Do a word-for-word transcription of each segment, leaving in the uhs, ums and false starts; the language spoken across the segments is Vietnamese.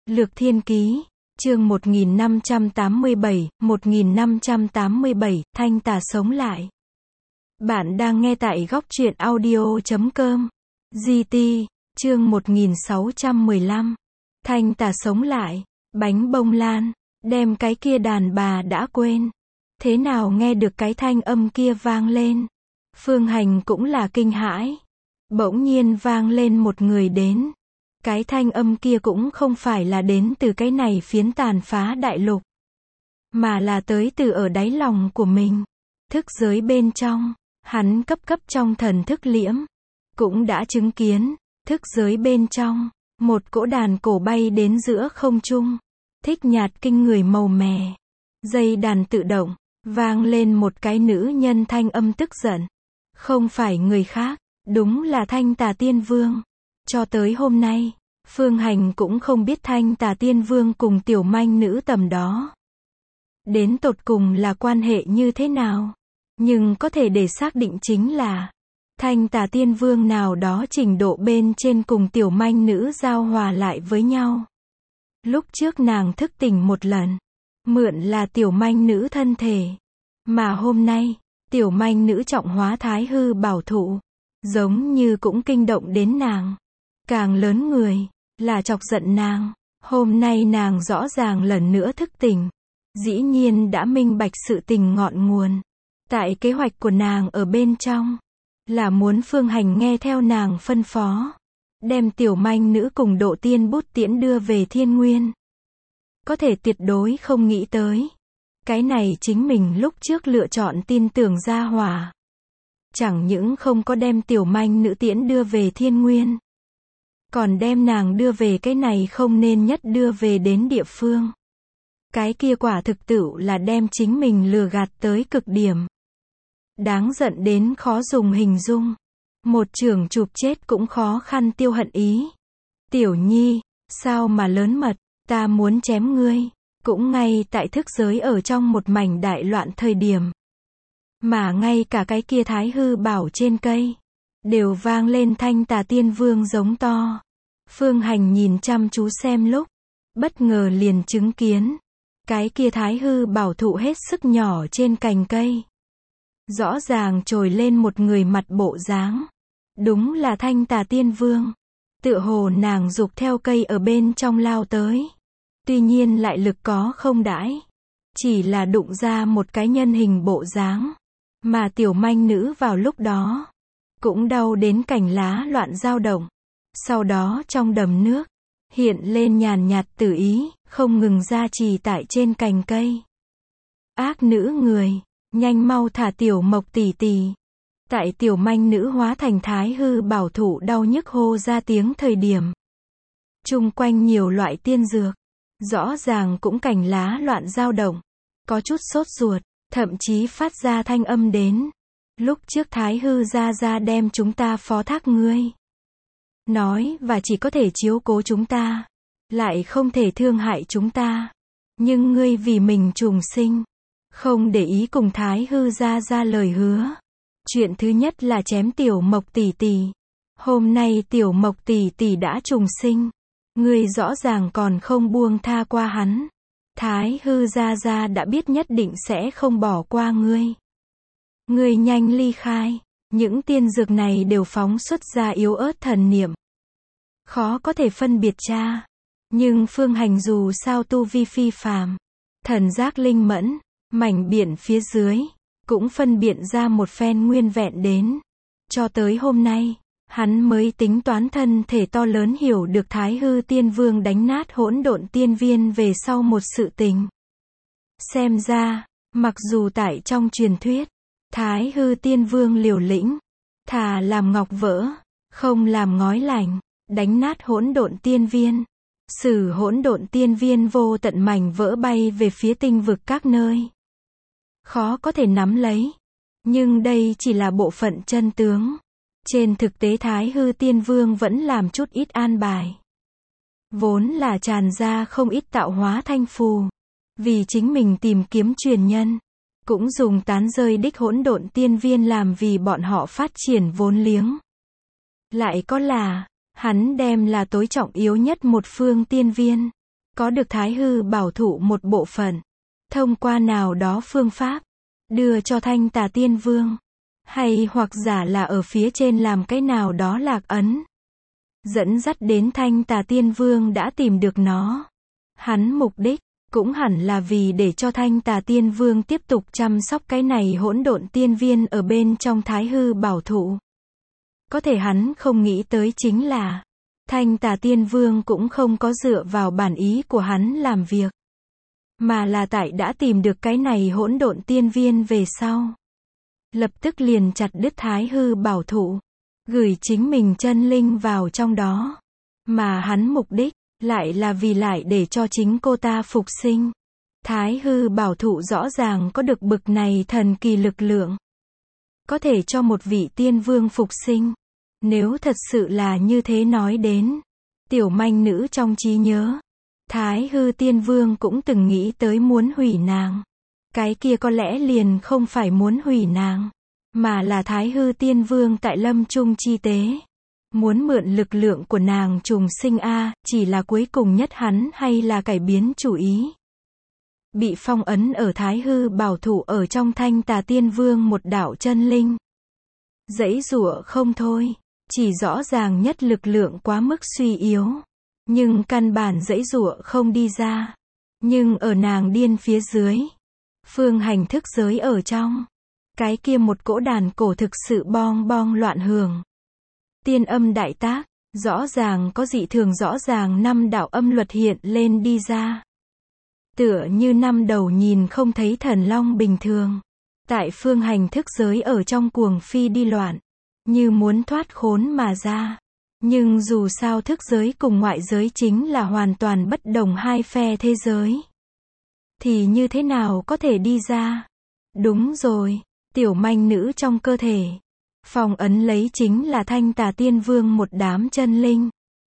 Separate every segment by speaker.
Speaker 1: Lược Thiên Ký, chương một nghìn năm trăm tám mươi bảy, một nghìn năm trăm tám mươi bảy, Thanh Tà sống lại. Bạn đang nghe tại góc truyện audio chấm com. giê tê, chương một nghìn sáu trăm mười lăm. Thanh Tà sống lại, bánh bông lan, đem cái kia đàn bà đã quên. Thế nào nghe được cái thanh âm kia vang lên? Phương Hành cũng là kinh hãi. Bỗng nhiên vang lên một người đến. Cái thanh âm kia cũng không phải là đến từ cái này phiến tàn phá đại lục, mà là tới từ ở đáy lòng của mình. Thức giới bên trong, hắn cấp cấp trong thần thức liễm, cũng đã chứng kiến, thức giới bên trong, một cỗ đàn cổ bay đến giữa không trung, thích nhạt kinh người màu mè. Dây đàn tự động, vang lên một cái nữ nhân thanh âm tức giận. Không phải người khác, đúng là Thanh Tà Tiên Vương. Cho tới hôm nay, Phương Hành cũng không biết Thanh Tà Tiên Vương cùng tiểu manh nữ tầm đó đến tột cùng là quan hệ như thế nào. Nhưng có thể để xác định chính là Thanh Tà Tiên Vương nào đó trình độ bên trên cùng tiểu manh nữ giao hòa lại với nhau. Lúc trước nàng thức tỉnh một lần, mượn là tiểu manh nữ thân thể, mà hôm nay, tiểu manh nữ trọng hóa thái hư bảo thụ, giống như cũng kinh động đến nàng. Càng lớn người, là chọc giận nàng. Hôm nay nàng rõ ràng lần nữa thức tỉnh, dĩ nhiên đã minh bạch sự tình ngọn nguồn. Tại kế hoạch của nàng ở bên trong, là muốn Phương Hành nghe theo nàng phân phó, đem tiểu manh nữ cùng độ tiên bút tiễn đưa về thiên nguyên. Có thể tuyệt đối không nghĩ tới, cái này chính mình lúc trước lựa chọn tin tưởng gia hỏa, chẳng những không có đem tiểu manh nữ tiễn đưa về thiên nguyên, còn đem nàng đưa về cái này không nên nhất đưa về đến địa phương. Cái kia quả thực tựu là đem chính mình lừa gạt tới cực điểm. Đáng giận đến khó dùng hình dung. Một chưởng chụp chết cũng khó khăn tiêu hận ý. Tiểu nhi, sao mà lớn mật, ta muốn chém ngươi. Cũng ngay tại thức giới ở trong một mảnh đại loạn thời điểm, mà ngay cả cái kia thái hư bảo trên cây đều vang lên Thanh Tà Tiên Vương giống to. Phương Hành nhìn chăm chú xem lúc, bất ngờ liền chứng kiến, cái kia thái hư bảo thụ hết sức nhỏ trên cành cây, rõ ràng trồi lên một người mặt bộ dáng. Đúng là Thanh Tà Tiên Vương. Tựa hồ nàng dục theo cây ở bên trong lao tới. Tuy nhiên lại lực có không đãi, chỉ là đụng ra một cái nhân hình bộ dáng. Mà tiểu manh nữ vào lúc đó cũng đau đến cành lá loạn dao động. Sau đó trong đầm nước hiện lên nhàn nhạt tử ý, không ngừng ra trì tại trên cành cây. Ác nữ người, nhanh mau thả tiểu mộc tỷ tỷ. Tại tiểu manh nữ hóa thành thái hư bảo thụ đau nhức hô ra tiếng thời điểm, chung quanh nhiều loại tiên dược, rõ ràng cũng cành lá loạn dao động, có chút sốt ruột, thậm chí phát ra thanh âm đến. Lúc trước thái hư gia gia đem chúng ta phó thác ngươi, nói và chỉ có thể chiếu cố chúng ta, lại không thể thương hại chúng ta. Nhưng ngươi vì mình trùng sinh, không để ý cùng thái hư gia gia lời hứa. Chuyện thứ nhất là chém tiểu mộc tỷ tỷ. Hôm nay tiểu mộc tỷ tỷ đã trùng sinh, ngươi rõ ràng còn không buông tha qua hắn. Thái hư gia gia đã biết nhất định sẽ không bỏ qua ngươi. Ngươi nhanh ly khai. Những tiên dược này đều phóng xuất ra yếu ớt thần niệm, khó có thể phân biệt tra. Nhưng Phương Hành dù sao tu vi phi phàm, thần giác linh mẫn, mảnh biển phía dưới cũng phân biệt ra một phen nguyên vẹn đến. Cho tới hôm nay, hắn mới tính toán thân thể to lớn hiểu được Thái hư Tiên Vương đánh nát hỗn độn tiên viên về sau một sự tình. Xem ra, mặc dù tại trong truyền thuyết, Thái hư Tiên Vương liều lĩnh, thà làm ngọc vỡ, không làm ngói lành, đánh nát hỗn độn tiên viên, sử hỗn độn tiên viên vô tận mảnh vỡ bay về phía tinh vực các nơi, khó có thể nắm lấy. Nhưng đây chỉ là bộ phận chân tướng. Trên thực tế Thái hư Tiên Vương vẫn làm chút ít an bài. Vốn là tràn ra không ít tạo hóa thanh phù, vì chính mình tìm kiếm truyền nhân, cũng dùng tán rơi đích hỗn độn tiên viên làm vì bọn họ phát triển vốn liếng. Lại có là, hắn đem là tối trọng yếu nhất một phương tiên viên, có được Thái Hư bảo thụ một bộ phận, thông qua nào đó phương pháp, đưa cho Thanh Tà Tiên Vương, hay hoặc giả là ở phía trên làm cái nào đó lạc ấn, dẫn dắt đến Thanh Tà Tiên Vương đã tìm được nó. Hắn mục đích, cũng hẳn là vì để cho Thanh Tà Tiên Vương tiếp tục chăm sóc cái này hỗn độn tiên viên ở bên trong Thái Hư bảo thụ. Có thể hắn không nghĩ tới chính là, Thanh Tà Tiên Vương cũng không có dựa vào bản ý của hắn làm việc, mà là tại đã tìm được cái này hỗn độn tiên viên về sau, lập tức liền chặt đứt Thái Hư bảo thụ, gửi chính mình chân linh vào trong đó. Mà hắn mục đích, lại là vì lại để cho chính cô ta phục sinh. Thái Hư bảo thụ rõ ràng có được bực này thần kỳ lực lượng, có thể cho một vị tiên vương phục sinh. Nếu thật sự là như thế nói đến, tiểu manh nữ trong trí nhớ, Thái Hư tiên vương cũng từng nghĩ tới muốn hủy nàng. Cái kia có lẽ liền không phải muốn hủy nàng, mà là Thái Hư tiên vương tại lâm chung chi tế, muốn mượn lực lượng của nàng trùng sinh a, chỉ là cuối cùng nhất hắn hay là cải biến chủ ý. Bị phong ấn ở Thái Hư bảo thụ ở trong Thanh Tà Tiên Vương một đạo chân linh. Giãy giụa không thôi, chỉ rõ ràng nhất lực lượng quá mức suy yếu, nhưng căn bản giãy giụa không đi ra. Nhưng ở nàng điên phía dưới, phương hành thức giới ở trong, cái kia một cỗ đàn cổ thực sự bong bong loạn hưởng. Tiên âm đại tác, rõ ràng có dị thường, rõ ràng năm đạo âm luật hiện lên đi ra. Tựa như năm đầu nhìn không thấy thần long bình thường, tại phương hành thức giới ở trong cuồng phi đi loạn, như muốn thoát khốn mà ra. Nhưng dù sao thức giới cùng ngoại giới chính là hoàn toàn bất đồng hai phe thế giới, thì như thế nào có thể đi ra? Đúng rồi, tiểu manh nữ trong cơ thể, phong ấn lấy chính là Thanh Tà Tiên Vương một đám chân linh.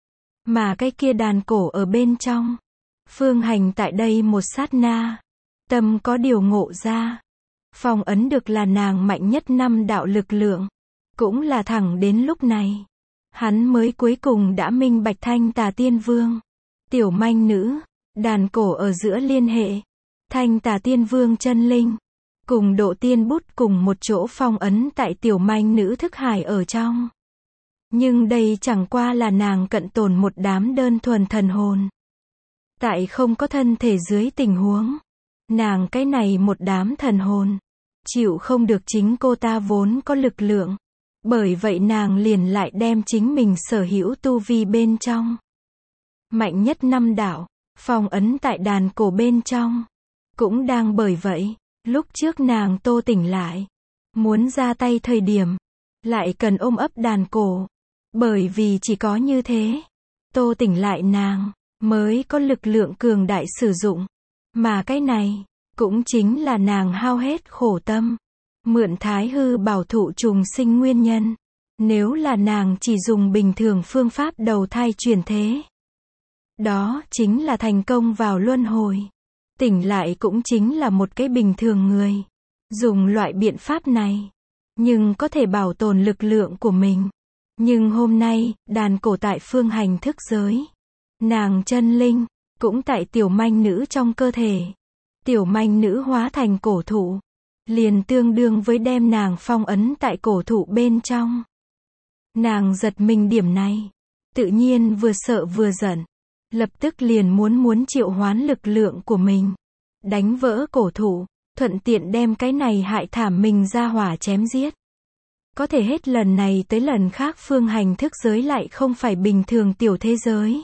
Speaker 1: Mà cái kia đàn cổ ở bên trong, phương hành tại đây một sát na, tâm có điều ngộ ra. Phong ấn được là nàng mạnh nhất năm đạo lực lượng. Cũng là thẳng đến lúc này, hắn mới cuối cùng đã minh bạch Thanh Tà Tiên Vương, tiểu manh nữ, đàn cổ ở giữa liên hệ. Thanh Tà Tiên Vương chân linh, cùng độ tiên bút cùng một chỗ phong ấn tại tiểu manh nữ thức hải ở trong. Nhưng đây chẳng qua là nàng cận tồn một đám đơn thuần thần hồn. Tại không có thân thể dưới tình huống, nàng cái này một đám thần hồn, chịu không được chính cô ta vốn có lực lượng. Bởi vậy nàng liền lại đem chính mình sở hữu tu vi bên trong mạnh nhất năm đạo, phong ấn tại đàn cổ bên trong. Cũng đang bởi vậy, lúc trước nàng tô tỉnh lại, muốn ra tay thời điểm, lại cần ôm ấp đàn cổ. Bởi vì chỉ có như thế, tô tỉnh lại nàng, mới có lực lượng cường đại sử dụng. Mà cái này, cũng chính là nàng hao hết khổ tâm, mượn Thái Hư bảo thụ trùng sinh nguyên nhân. Nếu là nàng chỉ dùng bình thường phương pháp đầu thai chuyển thế, đó chính là thành công vào luân hồi. Tỉnh lại cũng chính là một cái bình thường người. Dùng loại biện pháp này, nhưng có thể bảo tồn lực lượng của mình. Nhưng hôm nay, đàn cổ tại phương hành thức giới. Nàng chân linh, cũng tại tiểu manh nữ trong cơ thể. Tiểu manh nữ hóa thành cổ thụ, liền tương đương với đem nàng phong ấn tại cổ thụ bên trong. Nàng giật mình điểm này, tự nhiên vừa sợ vừa giận, lập tức liền muốn muốn triệu hoán lực lượng của mình, đánh vỡ cổ thụ, thuận tiện đem cái này hại thảm mình ra hỏa chém giết. Có thể hết lần này tới lần khác phương hành thức giới lại không phải bình thường tiểu thế giới.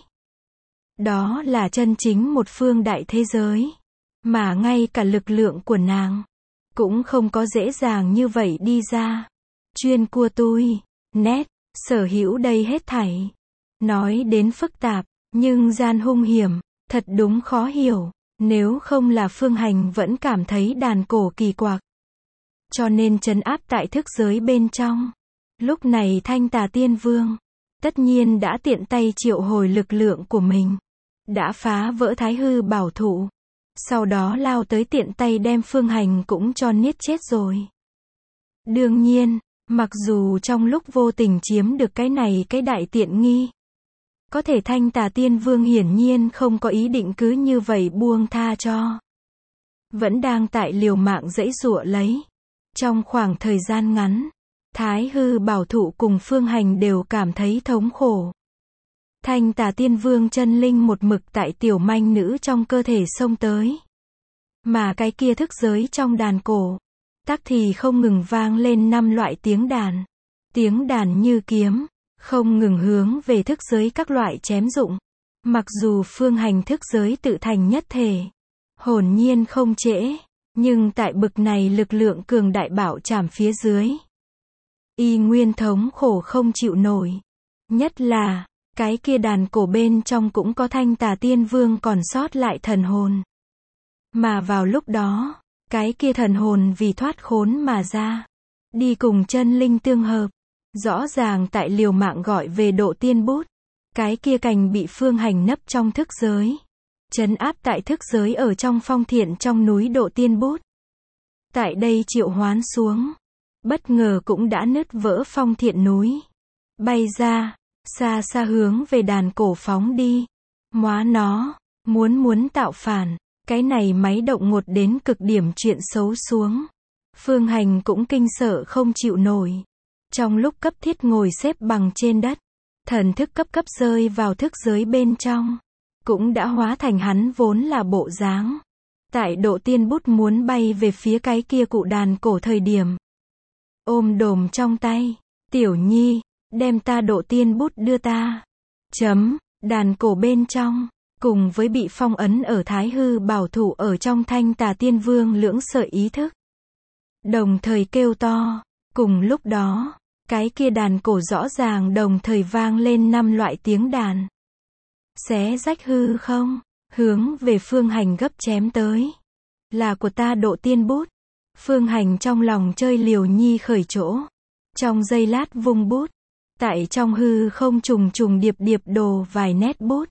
Speaker 1: Đó là chân chính một phương đại thế giới, mà ngay cả lực lượng của nàng cũng không có dễ dàng như vậy đi ra. Chuyên cua tui, nét, sở hữu đây hết thảy. Nói đến phức tạp, nhưng gian hung hiểm, thật đúng khó hiểu. Nếu không là phương hành vẫn cảm thấy đàn cổ kỳ quặc, cho nên trấn áp tại thức giới bên trong. Lúc này Thanh Tà Tiên Vương, tất nhiên đã tiện tay triệu hồi lực lượng của mình, đã phá vỡ Thái Hư bảo thụ. Sau đó lao tới tiện tay đem phương hành cũng cho niết chết rồi. Đương nhiên, mặc dù trong lúc vô tình chiếm được cái này cái đại tiện nghi, Có thể Thanh Tà Tiên Vương hiển nhiên không có ý định cứ như vậy buông tha cho. Vẫn đang tại liều mạng giãy giụa lấy. Trong khoảng thời gian ngắn, Thái Hư Bảo Thụ cùng Phương Hành đều cảm thấy thống khổ. Thanh Tà Tiên Vương chân linh một mực tại tiểu manh nữ trong cơ thể xông tới. Mà cái kia thức giới trong đàn cổ, tắc thì không ngừng vang lên năm loại tiếng đàn. Tiếng đàn như kiếm, không ngừng hướng về thức giới các loại chém dụng. Mặc dù Phương Hành thức giới tự thành nhất thể, hồn nhiên không trễ, nhưng tại bực này lực lượng cường đại bảo trảm phía dưới, y nguyên thống khổ không chịu nổi. Nhất là, cái kia đàn cổ bên trong cũng có Thanh Tà Tiên Vương còn sót lại thần hồn. Mà vào lúc đó, cái kia thần hồn vì thoát khốn mà ra, đi cùng chân linh tương hợp, rõ ràng tại liều mạng gọi về độ tiên bút. Cái kia cành bị Phương Hành nấp trong thức giới, trấn áp tại thức giới ở trong phong thiện trong núi độ tiên bút. Tại đây triệu hoán xuống, bất ngờ cũng đã nứt vỡ phong thiện núi, bay ra, xa xa hướng về đàn cổ phóng đi. Móa nó, muốn muốn tạo phản, cái này máy động ngột đến cực điểm chuyện xấu xuống. Phương Hành cũng kinh sợ không chịu nổi. Trong lúc cấp thiết ngồi xếp bằng trên đất, thần thức cấp cấp rơi vào thức giới bên trong, cũng đã hóa thành hắn vốn là bộ dáng. Tại độ tiên bút muốn bay về phía cái kia cụ đàn cổ thời điểm, ôm đồm trong tay, tiểu nhi, đem ta độ tiên bút đưa ta. Chấm, đàn cổ bên trong, cùng với bị phong ấn ở Thái Hư Bảo Thụ ở trong Thanh Tà Tiên Vương lưỡng sợi ý thức, đồng thời kêu to. Cùng lúc đó, cái kia đàn cổ rõ ràng đồng thời vang lên năm loại tiếng đàn. Xé rách hư không, hướng về Phương Hành gấp chém tới. Là của ta độ tiên bút. Phương Hành trong lòng chơi liều nhi khởi chỗ. Trong giây lát vung bút. Tại trong hư không trùng trùng điệp điệp đồ vài nét bút.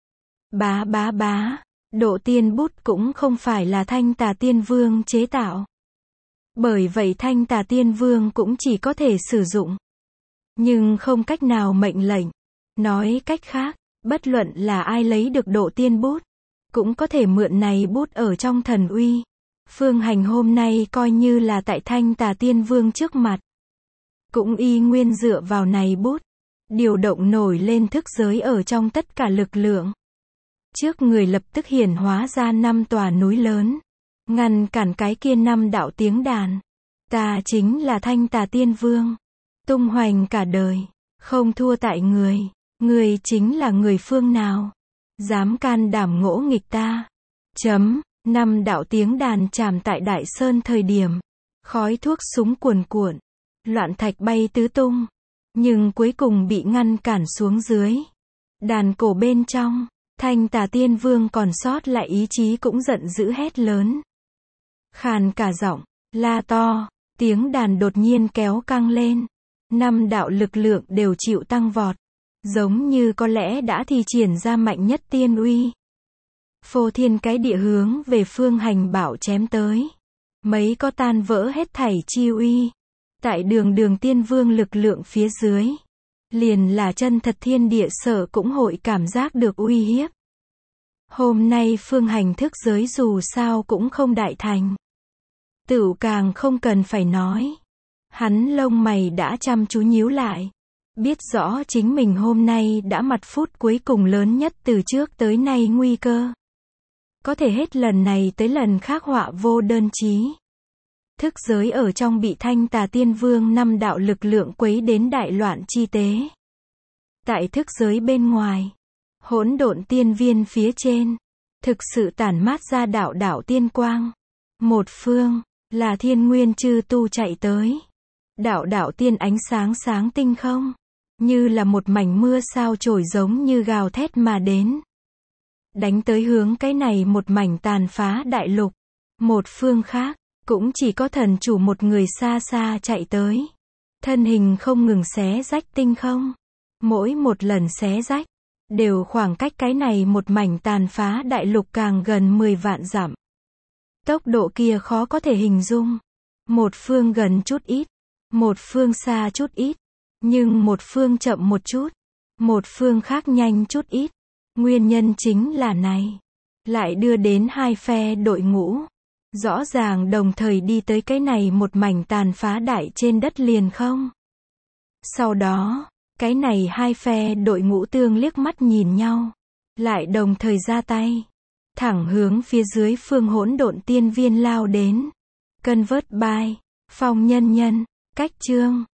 Speaker 1: Bá bá bá, độ tiên bút cũng không phải là Thanh Tà Tiên Vương chế tạo. Bởi vậy Thanh Tà Tiên Vương cũng chỉ có thể sử dụng, nhưng không cách nào mệnh lệnh. Nói cách khác, bất luận là ai lấy được độ tiên bút, cũng có thể mượn này bút ở trong thần uy. Phương Hành hôm nay coi như là tại Thanh Tà Tiên Vương trước mặt, cũng y nguyên dựa vào này bút, điều động nổi lên thức giới ở trong tất cả lực lượng. Trước người lập tức hiển hóa ra năm tòa núi lớn, ngăn cản cái kia năm đạo tiếng đàn. Ta chính là Thanh Tà Tiên Vương, tung hoành cả đời, không thua tại người. Người chính là người phương nào, dám can đảm ngỗ nghịch ta. Chấm, năm đạo tiếng đàn chạm tại Đại Sơn thời điểm, khói thuốc súng cuồn cuộn, loạn thạch bay tứ tung, nhưng cuối cùng bị ngăn cản xuống dưới. Đàn cổ bên trong, Thanh Tà Tiên Vương còn sót lại ý chí cũng giận dữ hét lớn, khàn cả giọng, la to. Tiếng đàn đột nhiên kéo căng lên, năm đạo lực lượng đều chịu tăng vọt, giống như có lẽ đã thi triển ra mạnh nhất tiên uy. Phô thiên cái địa hướng về Phương Hành bảo chém tới, mấy có tan vỡ hết thảy chi uy. Tại đường đường tiên vương lực lượng phía dưới, liền là chân thật thiên địa sở cũng hội cảm giác được uy hiếp. Hôm nay Phương Hành thức giới dù sao cũng không đại thành, tựu càng không cần phải nói. Hắn lông mày đã chăm chú nhíu lại, biết rõ chính mình hôm nay đã mặt phút cuối cùng lớn nhất từ trước tới nay nguy cơ. Có thể hết lần này tới lần khác họa vô đơn chí. Thức giới ở trong bị Thanh Tà Tiên Vương năm đạo lực lượng quấy đến đại loạn chi tế. Tại thức giới bên ngoài, hỗn độn tiên viên phía trên, thực sự tản mát ra đạo đạo tiên quang. Một phương, là thiên nguyên chư tu chạy tới. Đạo đạo tiên ánh sáng sáng tinh không, như là một mảnh mưa sao trổi giống như gào thét mà đến. Đánh tới hướng cái này một mảnh tàn phá đại lục. Một phương khác, cũng chỉ có thần chủ một người xa xa chạy tới. Thân hình không ngừng xé rách tinh không. Mỗi một lần xé rách, đều khoảng cách cái này một mảnh tàn phá đại lục càng gần mười vạn dặm. Tốc độ kia khó có thể hình dung. Một phương gần chút ít, một phương xa chút ít, nhưng một phương chậm một chút, Một phương khác nhanh chút ít. Nguyên nhân chính là này. Lại đưa đến hai phe đội ngũ. Rõ ràng đồng thời đi tới cái này một mảnh tàn phá đại trên đất liền không? Sau đó, cái này hai phe đội ngũ tương liếc mắt nhìn nhau. Lại đồng thời ra tay. Thẳng hướng phía dưới phương hỗn độn tiên viên lao đến. Convert by Phong Nhân Nhân. Cách chương